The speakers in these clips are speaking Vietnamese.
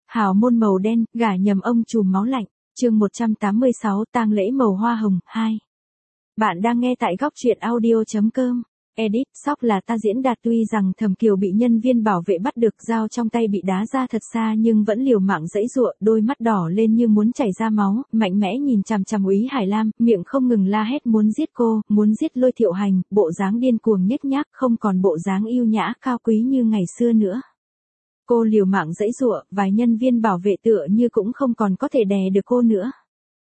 Hào môn màu đen, gả nhầm ông trùm máu lạnh. Chương 186, tang lễ màu hoa hồng 2. Bạn đang nghe tại góc truyện audio.com. Edit, sóc là ta diễn đạt. Tuy rằng Thẩm Kiều bị nhân viên bảo vệ bắt được, dao trong tay bị đá ra thật xa nhưng vẫn liều mạng giãy giụa, đôi mắt đỏ lên như muốn chảy ra máu, mạnh mẽ nhìn chằm chằm Úy Hải Lam, miệng không ngừng la hét muốn giết cô, muốn giết Lôi Thiệu Hành, bộ dáng điên cuồng nhếch nhác, không còn bộ dáng yêu nhã cao quý như ngày xưa nữa. Cô liều mạng giãy giụa, vài nhân viên bảo vệ tựa như cũng không còn có thể đè được cô nữa.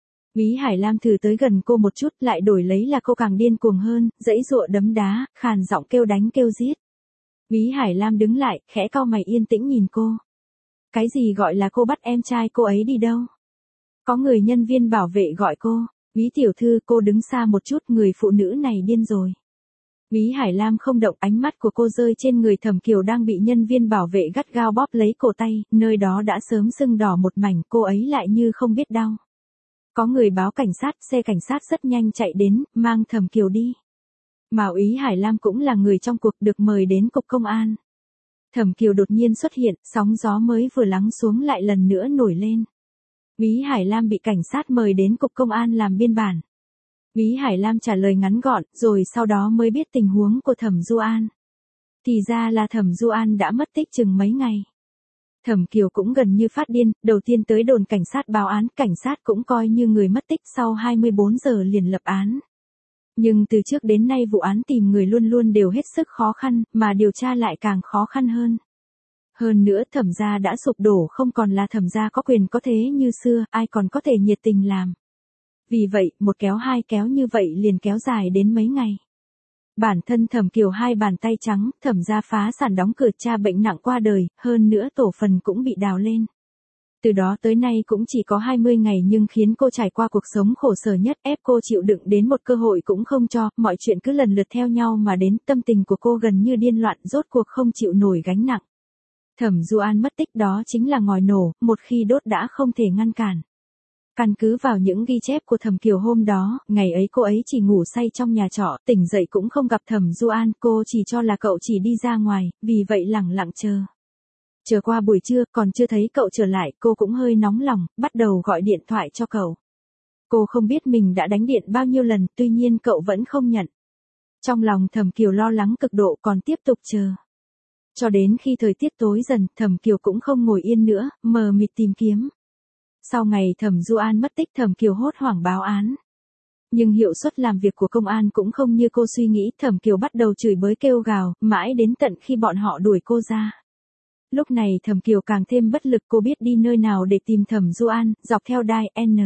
Úy Hải Lam thử tới gần cô một chút, lại đổi lấy là cô càng điên cuồng hơn, giãy giụa đấm đá, khàn giọng kêu đánh kêu giết. Úy Hải Lam đứng lại, khẽ cau mày yên tĩnh nhìn cô. Cái gì gọi là cô bắt em trai cô ấy đi đâu? Có người nhân viên bảo vệ gọi cô. Úy tiểu thư, cô đứng xa một chút, người phụ nữ này điên rồi. Úy Hải Lam không động, ánh mắt của cô rơi trên người Thẩm Kiều đang bị nhân viên bảo vệ gắt gao bóp lấy cổ tay, nơi đó đã sớm sưng đỏ một mảnh, cô ấy lại như không biết đau. Có người báo cảnh sát, xe cảnh sát rất nhanh chạy đến, mang Thẩm Kiều đi. Mà Úy Hải Lam cũng là người trong cuộc, được mời đến cục công an. Thẩm Kiều đột nhiên xuất hiện, sóng gió mới vừa lắng xuống lại lần nữa nổi lên. Úy Hải Lam bị cảnh sát mời đến cục công an làm biên bản. Úy Hải Lam trả lời ngắn gọn, rồi sau đó mới biết tình huống của Thẩm Du An. Thì ra là Thẩm Du An đã mất tích chừng mấy ngày. Thẩm Kiều cũng gần như phát điên, đầu tiên tới đồn cảnh sát báo án, cảnh sát cũng coi như người mất tích, sau 24 giờ liền lập án. Nhưng từ trước đến nay vụ án tìm người luôn luôn đều hết sức khó khăn, mà điều tra lại càng khó khăn hơn. Hơn nữa Thẩm gia đã sụp đổ, không còn là Thẩm gia có quyền có thế như xưa, ai còn có thể nhiệt tình làm. Vì vậy, một kéo hai kéo như vậy liền kéo dài đến mấy ngày. Bản thân Thẩm Kiều hai bàn tay trắng, Thẩm gia phá sản đóng cửa, cha bệnh nặng qua đời, hơn nữa tổ phần cũng bị đào lên. Từ đó tới nay cũng chỉ có 20 ngày nhưng khiến cô trải qua cuộc sống khổ sở nhất, ép cô chịu đựng đến một cơ hội cũng không cho, mọi chuyện cứ lần lượt theo nhau mà đến, tâm tình của cô gần như điên loạn, rốt cuộc không chịu nổi gánh nặng. Thẩm Du An mất tích, đó chính là ngòi nổ, một khi đốt đã không thể ngăn cản. Căn cứ vào những ghi chép của Thẩm Kiều hôm đó, ngày ấy cô ấy chỉ ngủ say trong nhà trọ, tỉnh dậy cũng không gặp Thẩm Du An, cô chỉ cho là cậu chỉ đi ra ngoài, vì vậy lẳng lặng chờ. Chờ qua buổi trưa, còn chưa thấy cậu trở lại, cô cũng hơi nóng lòng, bắt đầu gọi điện thoại cho cậu. Cô không biết mình đã đánh điện bao nhiêu lần, tuy nhiên cậu vẫn không nhận. Trong lòng Thẩm Kiều lo lắng cực độ, còn tiếp tục chờ. Cho đến khi thời tiết tối dần, Thẩm Kiều cũng không ngồi yên nữa, mờ mịt tìm kiếm. Sau ngày Thẩm Du An mất tích, Thẩm Kiều hốt hoảng báo án. Nhưng hiệu suất làm việc của công an cũng không như cô suy nghĩ, Thẩm Kiều bắt đầu chửi bới kêu gào, mãi đến tận khi bọn họ đuổi cô ra. Lúc này Thẩm Kiều càng thêm bất lực, cô biết đi nơi nào để tìm Thẩm Du An, dọc theo đai N.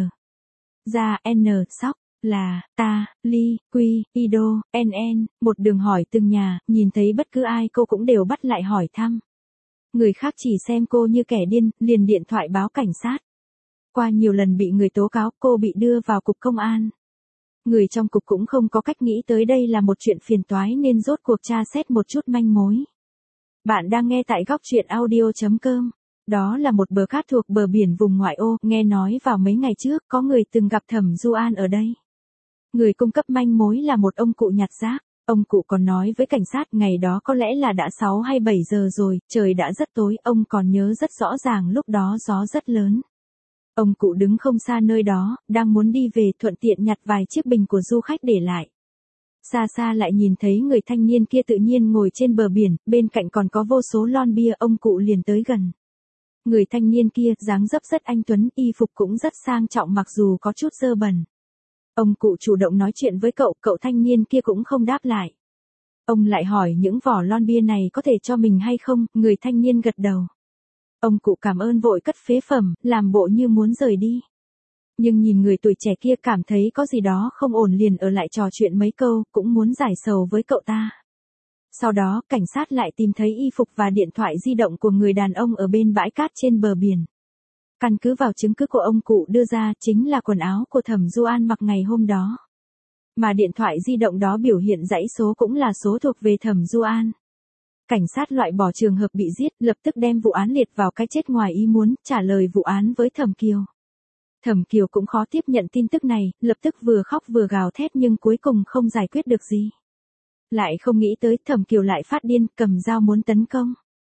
Ra N, sóc, là, ta, ly, quy, ido, NN, một đường hỏi từng nhà, nhìn thấy bất cứ ai cô cũng đều bắt lại hỏi thăm. Người khác chỉ xem cô như kẻ điên, liền điện thoại báo cảnh sát. Qua nhiều lần bị người tố cáo, cô bị đưa vào cục công an. Người trong cục cũng không có cách nghĩ tới đây là một chuyện phiền toái nên rốt cuộc tra xét một chút manh mối. Bạn đang nghe tại góc truyện audio.com. Đó là một bờ cát thuộc bờ biển vùng ngoại ô, nghe nói vào mấy ngày trước có người từng gặp Thẩm Du An ở đây. Người cung cấp manh mối là một ông cụ nhặt rác. Ông cụ còn nói với cảnh sát ngày đó có lẽ là đã 6 hay 7 giờ rồi, trời đã rất tối, ông còn nhớ rất rõ ràng lúc đó gió rất lớn. Ông cụ đứng không xa nơi đó, đang muốn đi về, thuận tiện nhặt vài chiếc bình của du khách để lại. Xa xa lại nhìn thấy người thanh niên kia tự nhiên ngồi trên bờ biển, bên cạnh còn có vô số lon bia, ông cụ liền tới gần. Người thanh niên kia dáng dấp rất anh tuấn, y phục cũng rất sang trọng mặc dù có chút dơ bẩn. Ông cụ chủ động nói chuyện với cậu, cậu thanh niên kia cũng không đáp lại. Ông lại hỏi những vỏ lon bia này có thể cho mình hay không, người thanh niên gật đầu. Ông cụ cảm ơn vội cất phế phẩm, làm bộ như muốn rời đi. Nhưng nhìn người tuổi trẻ kia cảm thấy có gì đó không ổn liền ở lại trò chuyện mấy câu, cũng muốn giải sầu với cậu ta. Sau đó, cảnh sát lại tìm thấy y phục và điện thoại di động của người đàn ông ở bên bãi cát trên bờ biển. Căn cứ vào chứng cứ của ông cụ đưa ra, chính là quần áo của Thẩm Du An mặc ngày hôm đó. Mà điện thoại di động đó biểu hiện dãy số cũng là số thuộc về Thẩm Du An. Cảnh sát loại bỏ trường hợp bị giết, lập tức đem vụ án liệt vào cái chết ngoài ý muốn, trả lời vụ án với Thẩm Kiều. Thẩm Kiều cũng khó tiếp nhận tin tức này, lập tức vừa khóc vừa gào thét nhưng cuối cùng không giải quyết được gì. Lại không nghĩ tới Thẩm Kiều lại phát điên, cầm dao muốn tấn công.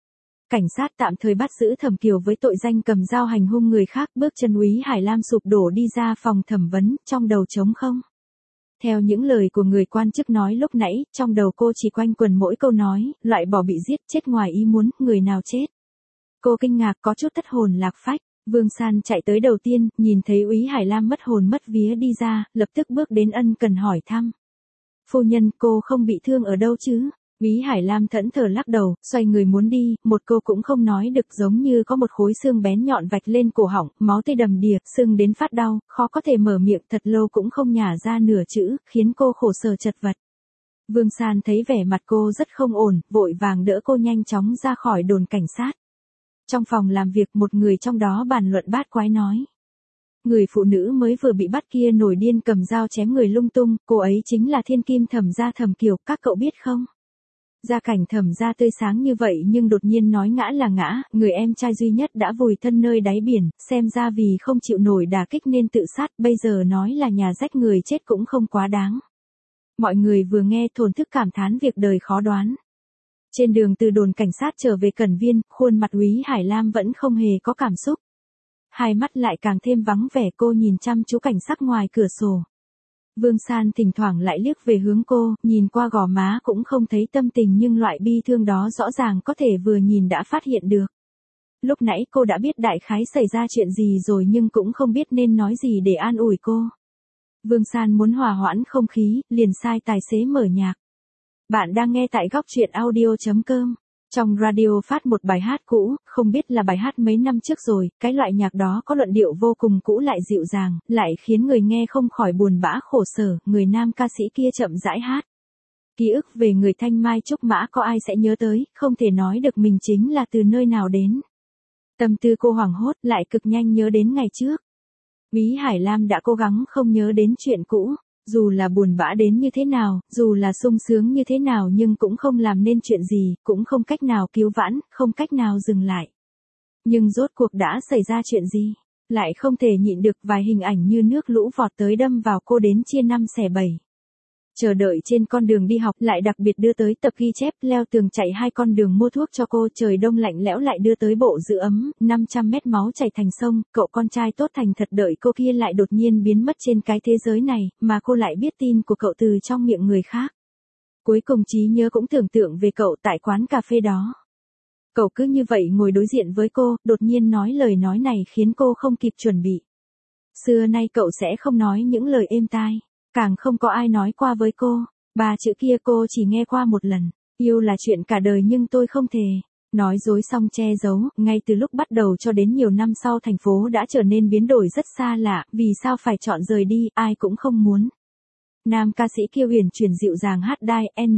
cảnh sát tạm thời bắt giữ Thẩm Kiều với tội danh cầm dao hành hung người khác, bước chân Úy Hải Lam sụp đổ đi ra phòng thẩm vấn, trong đầu trống không. Theo những lời của người quan chức nói lúc nãy, trong đầu cô chỉ quanh quẩn mỗi câu nói, loại bỏ bị giết, chết ngoài ý muốn, người nào chết. Cô kinh ngạc có chút thất hồn lạc phách. Vương San chạy tới đầu tiên, nhìn thấy Úy Hải Lam mất hồn mất vía đi ra, lập tức bước đến ân cần hỏi thăm. Phu nhân, cô không bị thương ở đâu chứ? Úy Hải Lam thẫn thờ lắc đầu, xoay người muốn đi, một câu cũng không nói được, giống như có một khối xương bén nhọn vạch lên cổ họng, máu tươi đầm đìa, sưng đến phát đau, khó có thể mở miệng, thật lâu cũng không nhả ra nửa chữ, khiến cô khổ sở chật vật. Vương San thấy vẻ mặt cô rất không ổn, vội vàng đỡ cô nhanh chóng ra khỏi đồn cảnh sát. Trong phòng làm việc, một người trong đó bàn luận bát quái nói. Người phụ nữ mới vừa bị bắt kia nổi điên cầm dao chém người lung tung, cô ấy chính là thiên kim Thẩm gia Thẩm Kiều, các cậu biết không? Gia cảnh Thẩm gia tươi sáng như vậy nhưng đột nhiên nói ngã là ngã, người em trai duy nhất đã vùi thân nơi đáy biển, xem ra vì không chịu nổi đả kích nên tự sát, bây giờ nói là nhà rách người chết cũng không quá đáng. Mọi người vừa nghe thổn thức cảm thán việc đời khó đoán. Trên đường từ đồn cảnh sát trở về Cẩn Viên, khuôn mặt Úy Hải Lam vẫn không hề có cảm xúc. Hai mắt lại càng thêm vắng vẻ, cô nhìn chăm chú cảnh sắc ngoài cửa sổ. Vương San thỉnh thoảng lại liếc về hướng cô, nhìn qua gò má cũng không thấy tâm tình nhưng loại bi thương đó rõ ràng có thể vừa nhìn đã phát hiện được. Lúc nãy cô đã biết đại khái xảy ra chuyện gì rồi nhưng cũng không biết nên nói gì để an ủi cô. Vương San muốn hòa hoãn không khí, liền sai tài xế mở nhạc. Bạn đang nghe tại góc truyện audio.com. Trong radio phát một bài hát cũ, không biết là bài hát mấy năm trước rồi, cái loại nhạc đó có luận điệu vô cùng cũ lại dịu dàng, lại khiến người nghe không khỏi buồn bã khổ sở, người nam ca sĩ kia chậm rãi hát. Ký ức về người thanh mai trúc mã có ai sẽ nhớ tới, không thể nói được mình chính là từ nơi nào đến. Tâm tư cô hoảng hốt lại cực nhanh nhớ đến ngày trước. Úy Hải Lam đã cố gắng không nhớ đến chuyện cũ. Dù là buồn bã đến như thế nào, dù là sung sướng như thế nào nhưng cũng không làm nên chuyện gì, cũng không cách nào cứu vãn, không cách nào dừng lại. Nhưng rốt cuộc đã xảy ra chuyện gì? Lại không thể nhịn được vài hình ảnh như nước lũ vọt tới đâm vào cô đến chia năm xẻ bảy. Chờ đợi trên con đường đi học lại đặc biệt đưa tới tập ghi chép, leo tường chạy 2 con đường mua thuốc cho cô, trời đông lạnh lẽo lại đưa tới bộ giữ ấm, 500 mét máu chảy thành sông, cậu con trai tốt thành thật đợi cô kia lại đột nhiên biến mất trên cái thế giới này, mà cô lại biết tin của cậu từ trong miệng người khác. Cuối cùng trí nhớ cũng tưởng tượng về cậu tại quán cà phê đó. Cậu cứ như vậy ngồi đối diện với cô, đột nhiên nói lời nói này khiến cô không kịp chuẩn bị. Xưa nay cậu sẽ không nói những lời êm tai. Càng không có ai nói qua với cô, 3 chữ kia cô chỉ nghe qua một lần, yêu là chuyện cả đời nhưng tôi không thể. Nói dối xong che giấu, ngay từ lúc bắt đầu cho đến nhiều năm sau thành phố đã trở nên biến đổi rất xa lạ, vì sao phải chọn rời đi, ai cũng không muốn. Nam ca sĩ kia huyền chuyển dịu dàng hát đai, N.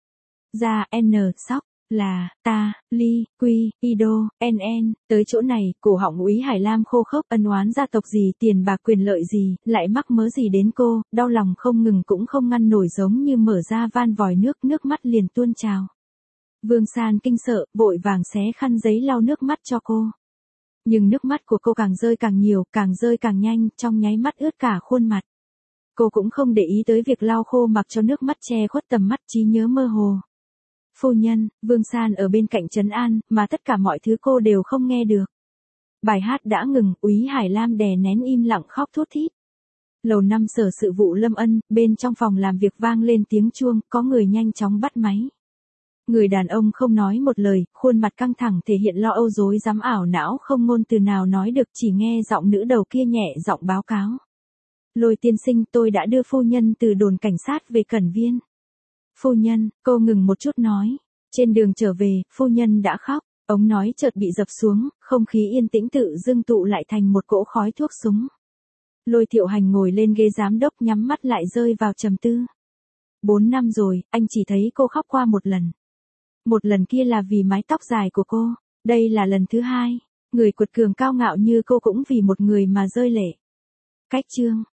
Ra, N, sóc, là, ta, ly, quy, ido, NN, tới chỗ này, cổ họng Úy Hải Lam khô khốc, ân oán gia tộc gì, tiền bạc quyền lợi gì, lại mắc mớ gì đến cô, đau lòng không ngừng cũng không ngăn nổi giống như mở ra van vòi nước mắt liền tuôn trào. Vương San kinh sợ, vội vàng xé khăn giấy lau nước mắt cho cô. Nhưng nước mắt của cô càng rơi càng nhiều, càng rơi càng nhanh, trong nháy mắt ướt cả khuôn mặt. Cô cũng không để ý tới việc lau khô mặc cho nước mắt che khuất tầm mắt, trí nhớ mơ hồ. Phu nhân, Vương San ở bên cạnh trấn an, mà tất cả mọi thứ cô đều không nghe được. Bài hát đã ngừng, Úy Hải Lam đè nén im lặng khóc thút thít. Lầu 5 sở sự vụ Lâm Ân, bên trong phòng làm việc vang lên tiếng chuông, có người nhanh chóng bắt máy. Người đàn ông không nói một lời, khuôn mặt căng thẳng thể hiện lo âu rối rắm ảo não không ngôn từ nào nói được, chỉ nghe giọng nữ đầu kia nhẹ giọng báo cáo. Lôi tiên sinh, tôi đã đưa phu nhân từ đồn cảnh sát về Cẩn Viên. Phu nhân, cô ngừng một chút nói. Trên đường trở về, phu nhân đã khóc. Ống nói chợt bị dập xuống, không khí yên tĩnh tự dưng tụ lại thành một cỗ khói thuốc súng. Lôi Thiệu Hành ngồi lên ghế giám đốc nhắm mắt lại rơi vào trầm tư. 4 năm rồi, anh chỉ thấy cô khóc qua một lần. Một lần kia là vì mái tóc dài của cô. Đây là lần thứ 2. Người cuột cường cao ngạo như cô cũng vì một người mà rơi lệ. Cách chương.